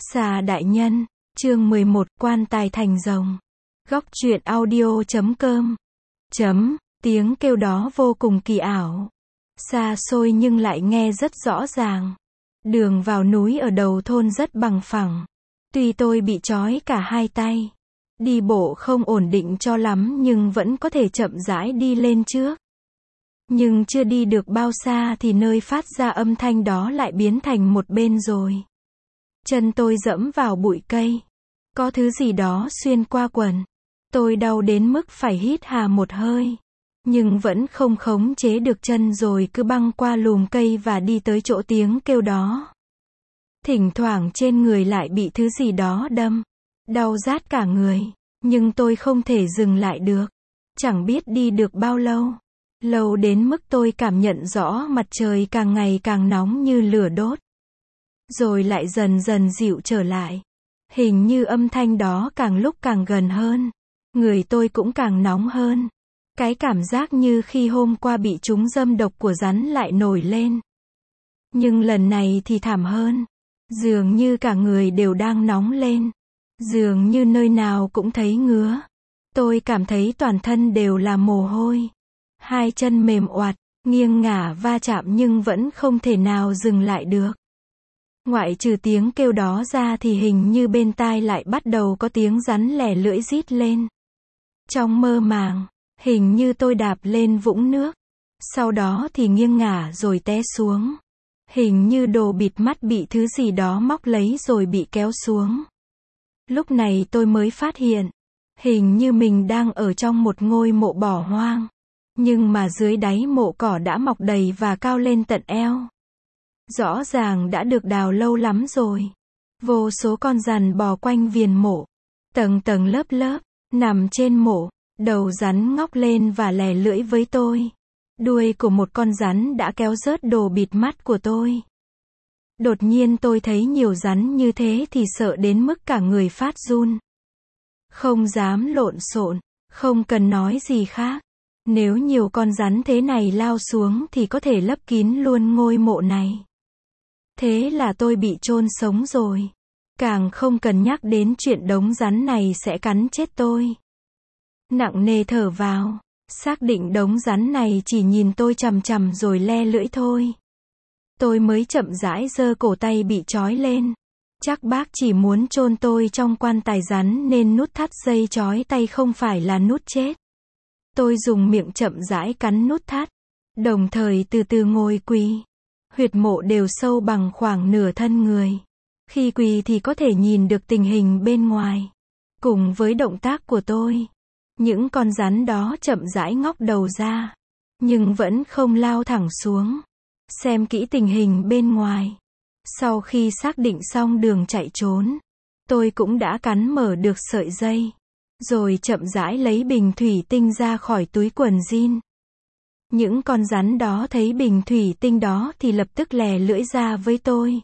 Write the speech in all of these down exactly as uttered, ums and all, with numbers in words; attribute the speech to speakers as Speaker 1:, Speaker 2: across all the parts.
Speaker 1: Xà đại nhân, chương mười một, quan tài thành rồng. Góc truyện audio chấm com. Chấm, tiếng kêu đó vô cùng kỳ ảo. Xa xôi nhưng lại nghe rất rõ ràng. Đường vào núi ở đầu thôn rất bằng phẳng. Tuy tôi bị trói cả hai tay, đi bộ không ổn định cho lắm nhưng vẫn có thể chậm rãi đi lên trước. Nhưng chưa đi được bao xa thì nơi phát ra âm thanh đó lại biến thành một bên rồi. Chân tôi dẫm vào bụi cây. Có thứ gì đó xuyên qua quần. Tôi đau đến mức phải hít hà một hơi. Nhưng vẫn không khống chế được chân rồi cứ băng qua lùm cây và đi tới chỗ tiếng kêu đó. Thỉnh thoảng trên người lại bị thứ gì đó đâm. Đau rát cả người. Nhưng tôi không thể dừng lại được. Chẳng biết đi được bao lâu. Lâu đến mức tôi cảm nhận rõ mặt trời càng ngày càng nóng như lửa đốt. Rồi lại dần dần dịu trở lại. Hình như âm thanh đó càng lúc càng gần hơn. Người tôi cũng càng nóng hơn. Cái cảm giác như khi hôm qua bị trúng dâm độc của rắn lại nổi lên. Nhưng lần này thì thảm hơn. Dường như cả người đều đang nóng lên. Dường như nơi nào cũng thấy ngứa. Tôi cảm thấy toàn thân đều là mồ hôi. Hai chân mềm oặt, nghiêng ngả va chạm nhưng vẫn không thể nào dừng lại được. Ngoại trừ tiếng kêu đó ra thì hình như bên tai lại bắt đầu có tiếng rắn lẻ lưỡi rít lên. Trong mơ màng, hình như tôi đạp lên vũng nước. Sau đó thì nghiêng ngả rồi té xuống. Hình như đồ bịt mắt bị thứ gì đó móc lấy rồi bị kéo xuống. Lúc này tôi mới phát hiện. Hình như mình đang ở trong một ngôi mộ bỏ hoang. Nhưng mà dưới đáy mộ cỏ đã mọc đầy và cao lên tận eo. Rõ ràng đã được đào lâu lắm rồi. Vô số con rắn bò quanh viền mộ. Tầng tầng lớp lớp, nằm trên mộ. Đầu rắn ngóc lên và lè lưỡi với tôi. Đuôi của một con rắn đã kéo rớt đồ bịt mắt của tôi. Đột nhiên tôi thấy nhiều rắn như thế thì sợ đến mức cả người phát run. Không dám lộn xộn, không cần nói gì khác. Nếu nhiều con rắn thế này lao xuống thì có thể lấp kín luôn ngôi mộ này. Thế là tôi bị chôn sống rồi. Càng không cần nhắc đến chuyện đống rắn này sẽ cắn chết tôi. Nặng nề thở vào, xác định đống rắn này chỉ nhìn tôi chằm chằm rồi le lưỡi thôi. Tôi mới chậm rãi giơ cổ tay bị trói lên. Chắc bác chỉ muốn chôn tôi trong quan tài rắn nên nút thắt dây trói tay không phải là nút chết. Tôi dùng miệng chậm rãi cắn nút thắt, đồng thời từ từ ngồi quỳ. Huyệt mộ đều sâu bằng khoảng nửa thân người. Khi quỳ thì có thể nhìn được tình hình bên ngoài. Cùng với động tác của tôi, những con rắn đó chậm rãi ngóc đầu ra, nhưng vẫn không lao thẳng xuống. Xem kỹ tình hình bên ngoài. Sau khi xác định xong đường chạy trốn, tôi cũng đã cắn mở được sợi dây. Rồi chậm rãi lấy bình thủy tinh ra khỏi túi quần jean. Những con rắn đó thấy bình thủy tinh đó thì lập tức lè lưỡi ra với tôi.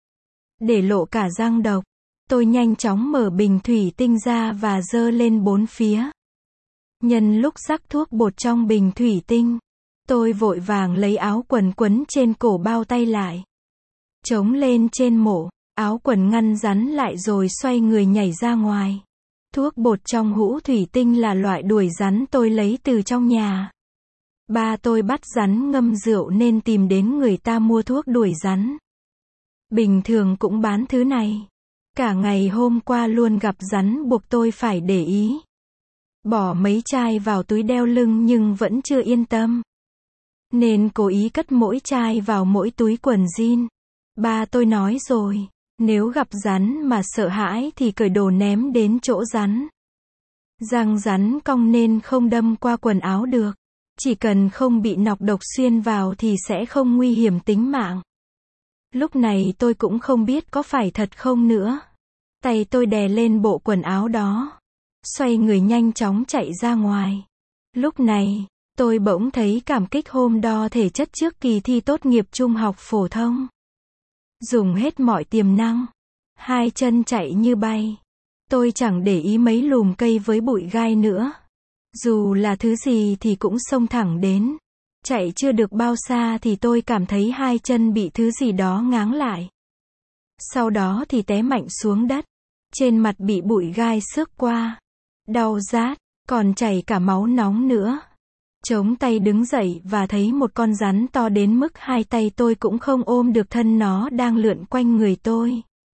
Speaker 1: Để lộ cả răng độc, tôi nhanh chóng mở bình thủy tinh ra và giơ lên bốn phía. Nhân lúc rắc thuốc bột trong bình thủy tinh, tôi vội vàng lấy áo quần quấn trên cổ bao tay lại. Chống lên trên mộ, áo quần ngăn rắn lại rồi xoay người nhảy ra ngoài. Thuốc bột trong hũ thủy tinh là loại đuổi rắn tôi lấy từ trong nhà. Ba tôi bắt rắn ngâm rượu nên tìm đến người ta mua thuốc đuổi rắn. Bình thường cũng bán thứ này. Cả ngày hôm qua luôn gặp rắn buộc tôi phải để ý. Bỏ mấy chai vào túi đeo lưng nhưng vẫn chưa yên tâm. Nên cố ý cất mỗi chai vào mỗi túi quần jean. Ba tôi nói rồi. Nếu gặp rắn mà sợ hãi thì cởi đồ ném đến chỗ rắn. Răng rắn cong nên không đâm qua quần áo được. Chỉ cần không bị nọc độc xuyên vào thì sẽ không nguy hiểm tính mạng. Lúc này tôi cũng không biết có phải thật không nữa. Tay tôi đè lên bộ quần áo đó. Xoay người nhanh chóng chạy ra ngoài. Lúc này, tôi bỗng thấy cảm kích hôm đo thể chất trước kỳ thi tốt nghiệp trung học phổ thông. Dùng hết mọi tiềm năng. Hai chân chạy như bay. Tôi chẳng để ý mấy lùm cây với bụi gai nữa. Dù là thứ gì thì cũng xông thẳng đến. Chạy chưa được bao xa thì tôi cảm thấy hai chân bị thứ gì đó ngáng lại. Sau đó thì té mạnh xuống đất. Trên mặt bị bụi gai xước qua. Đau rát, còn chảy cả máu nóng nữa. Chống tay đứng dậy và thấy một con rắn to đến mức hai tay tôi cũng không ôm được thân nó đang lượn quanh người tôi.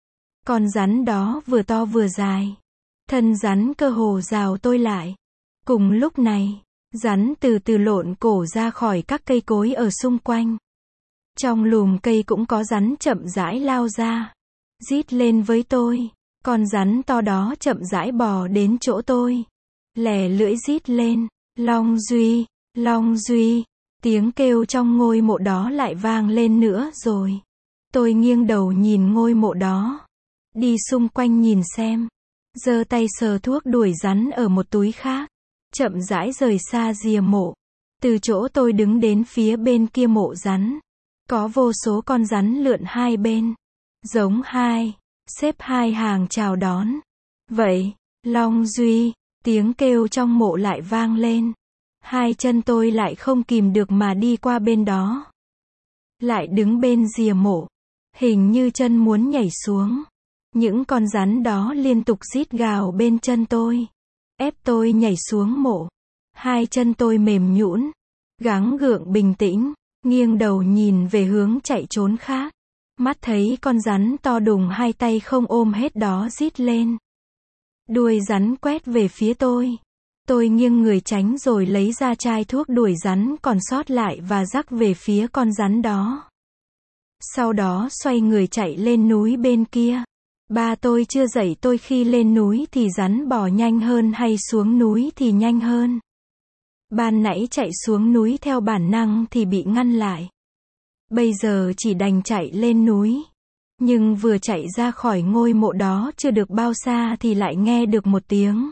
Speaker 1: Con rắn đó vừa to vừa dài. Thân rắn cơ hồ rào tôi lại. Cùng lúc này, rắn từ từ lộn cổ ra khỏi các cây cối ở xung quanh. Trong lùm cây cũng có rắn chậm rãi lao ra. Rít lên với tôi. Con rắn to đó chậm rãi bò đến chỗ tôi. Lè lưỡi rít lên. Long Duy, Long Duy. Tiếng kêu trong ngôi mộ đó lại vang lên nữa rồi. Tôi nghiêng đầu nhìn ngôi mộ đó. Đi xung quanh nhìn xem. Giơ tay sờ thuốc đuổi rắn ở một túi khác. Chậm rãi rời xa rìa mộ. Từ chỗ tôi đứng đến phía bên kia mộ rắn. Có vô số con rắn lượn hai bên. Giống hai. Xếp hai hàng chào đón. Vậy, Long Duy, tiếng kêu trong mộ lại vang lên. Hai chân tôi lại không kìm được mà đi qua bên đó. Lại đứng bên rìa mộ. Hình như chân muốn nhảy xuống. Những con rắn đó liên tục rít gào bên chân tôi. Ép tôi nhảy xuống mộ. Hai chân tôi mềm nhũn. Gắng gượng bình tĩnh. Nghiêng đầu nhìn về hướng chạy trốn khác. Mắt thấy con rắn to đùng hai tay không ôm hết đó rít lên. Đuôi rắn quét về phía tôi. Tôi nghiêng người tránh rồi lấy ra chai thuốc đuổi rắn còn sót lại và rắc về phía con rắn đó. Sau đó xoay người chạy lên núi bên kia. Ba tôi chưa dạy tôi khi lên núi thì rắn bò nhanh hơn hay xuống núi thì nhanh hơn. Ban nãy chạy xuống núi theo bản năng thì bị ngăn lại. Bây giờ chỉ đành chạy lên núi. Nhưng vừa chạy ra khỏi ngôi mộ đó chưa được bao xa thì lại nghe được một tiếng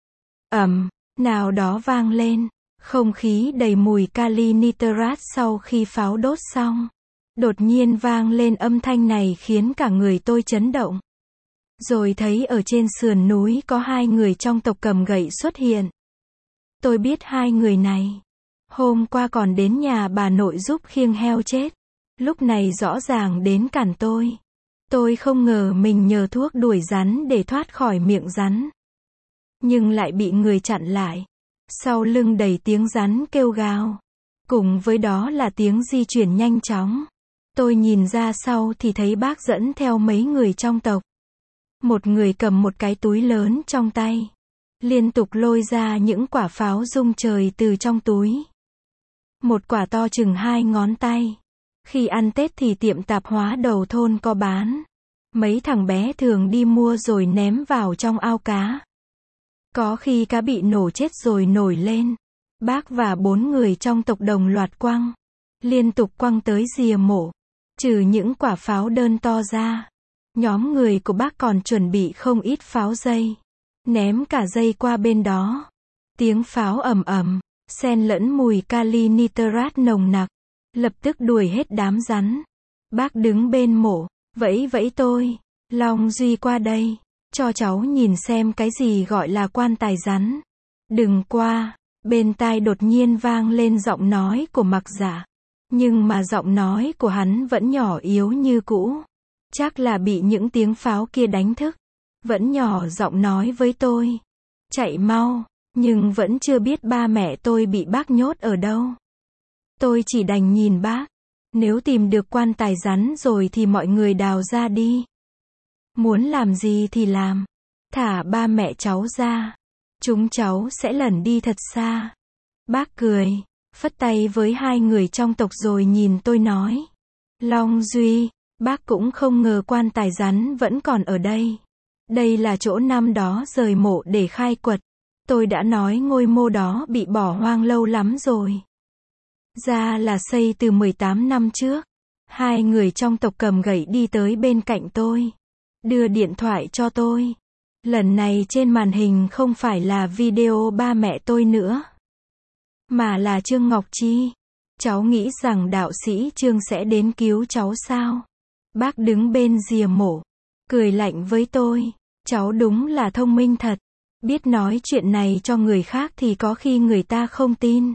Speaker 1: ầm nào đó vang lên. Không khí đầy mùi kali nitrat sau khi pháo đốt xong. Đột nhiên vang lên âm thanh này khiến cả người tôi chấn động. Rồi thấy ở trên sườn núi có hai người trong tộc cầm gậy xuất hiện. Tôi biết hai người này. Hôm qua còn đến nhà bà nội giúp khiêng heo chết. Lúc này rõ ràng đến cản tôi. Tôi không ngờ mình nhờ thuốc đuổi rắn để thoát khỏi miệng rắn. Nhưng lại bị người chặn lại. Sau lưng đầy tiếng rắn kêu gào. Cùng với đó là tiếng di chuyển nhanh chóng. Tôi nhìn ra sau thì thấy bác dẫn theo mấy người trong tộc. Một người cầm một cái túi lớn trong tay. Liên tục lôi ra những quả pháo rung trời từ trong túi. Một quả to chừng hai ngón tay. Khi ăn Tết thì tiệm tạp hóa đầu thôn có bán. Mấy thằng bé thường đi mua rồi ném vào trong ao cá. Có khi cá bị nổ chết rồi nổi lên. Bác và bốn người trong tộc đồng loạt quăng. Liên tục quăng tới rìa mộ. Trừ những quả pháo đơn to ra. Nhóm người của bác còn chuẩn bị không ít pháo dây. Ném cả dây qua bên đó. Tiếng pháo ầm ầm, xen lẫn mùi kali nitrat nồng nặc. Lập tức đuổi hết đám rắn. Bác đứng bên mộ, vẫy vẫy tôi. Long Duy qua đây. Cho cháu nhìn xem cái gì gọi là quan tài rắn. Đừng qua. Bên tai đột nhiên vang lên giọng nói của Mặc Dạ. Nhưng mà giọng nói của hắn vẫn nhỏ yếu như cũ. Chắc là bị những tiếng pháo kia đánh thức. Vẫn nhỏ giọng nói với tôi. Chạy mau. Nhưng vẫn chưa biết ba mẹ tôi bị bác nhốt ở đâu. Tôi chỉ đành nhìn bác. Nếu tìm được quan tài rắn rồi thì mọi người đào ra đi. Muốn làm gì thì làm. Thả ba mẹ cháu ra. Chúng cháu sẽ lẩn đi thật xa. Bác cười. Phất tay với hai người trong tộc rồi nhìn tôi nói. Long Duy, bác cũng không ngờ quan tài rắn vẫn còn ở đây. Đây là chỗ năm đó rời mộ để khai quật. Tôi đã nói ngôi mộ đó bị bỏ hoang lâu lắm rồi. Ra là xây từ mười tám năm trước. Hai người trong tộc cầm gậy đi tới bên cạnh tôi. Đưa điện thoại cho tôi. Lần này trên màn hình không phải là video ba mẹ tôi nữa. Mà là Trương Ngọc Chi. Cháu nghĩ rằng đạo sĩ Trương sẽ đến cứu cháu sao? Bác đứng bên rìa mộ. Cười lạnh với tôi. Cháu đúng là thông minh thật. Biết nói chuyện này cho người khác thì có khi người ta không tin.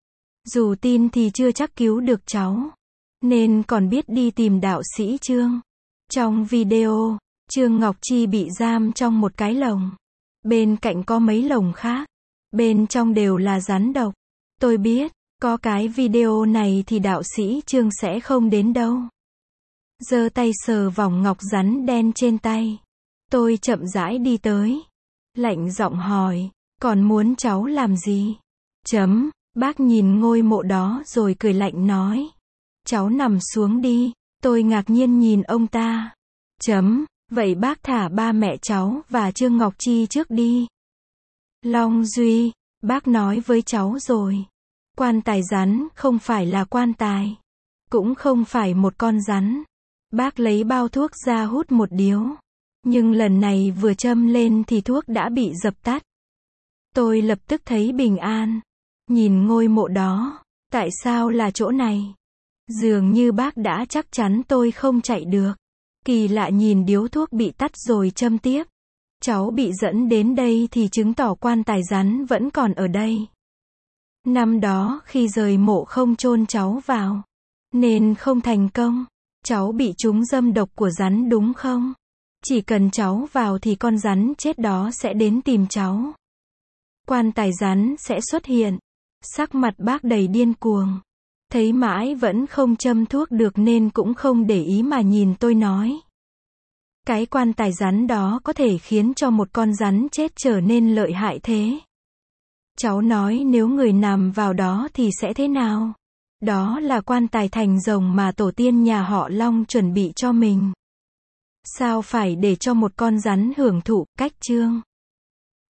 Speaker 1: Dù tin thì chưa chắc cứu được cháu. Nên còn biết đi tìm đạo sĩ Trương. Trong video, Trương Ngọc Chi bị giam trong một cái lồng. Bên cạnh có mấy lồng khác. Bên trong đều là rắn độc. Tôi biết, có cái video này thì đạo sĩ Trương sẽ không đến đâu. Giơ tay sờ vòng ngọc rắn đen trên tay. Tôi chậm rãi đi tới. Lạnh giọng hỏi, còn muốn cháu làm gì? Chấm, bác nhìn ngôi mộ đó rồi cười lạnh nói. Cháu nằm xuống đi. Tôi ngạc nhiên nhìn ông ta. Chấm, vậy bác thả ba mẹ cháu và Trương Ngọc Chi trước đi. Long Duy, bác nói với cháu rồi. Quan tài rắn không phải là quan tài. Cũng không phải một con rắn. Bác lấy bao thuốc ra hút một điếu. Nhưng lần này vừa châm lên thì thuốc đã bị dập tắt. Tôi lập tức thấy bình an. Nhìn ngôi mộ đó. Tại sao là chỗ này? Dường như bác đã chắc chắn tôi không chạy được. Kỳ lạ nhìn điếu thuốc bị tắt rồi châm tiếp. Cháu bị dẫn đến đây thì chứng tỏ quan tài rắn vẫn còn ở đây. Năm đó khi rời mộ không chôn cháu vào. Nên không thành công. Cháu bị trúng dâm độc của rắn đúng không? Chỉ cần cháu vào thì con rắn chết đó sẽ đến tìm cháu. Quan tài rắn sẽ xuất hiện. Sắc mặt bác đầy điên cuồng. Thấy mãi vẫn không châm thuốc được nên cũng không để ý mà nhìn tôi nói. Cái quan tài rắn đó có thể khiến cho một con rắn chết trở nên lợi hại thế. Cháu nói nếu người nằm vào đó thì sẽ thế nào? Đó là quan tài thành rồng mà tổ tiên nhà họ Long chuẩn bị cho mình. Sao phải để cho một con rắn hưởng thụ, cách Trương?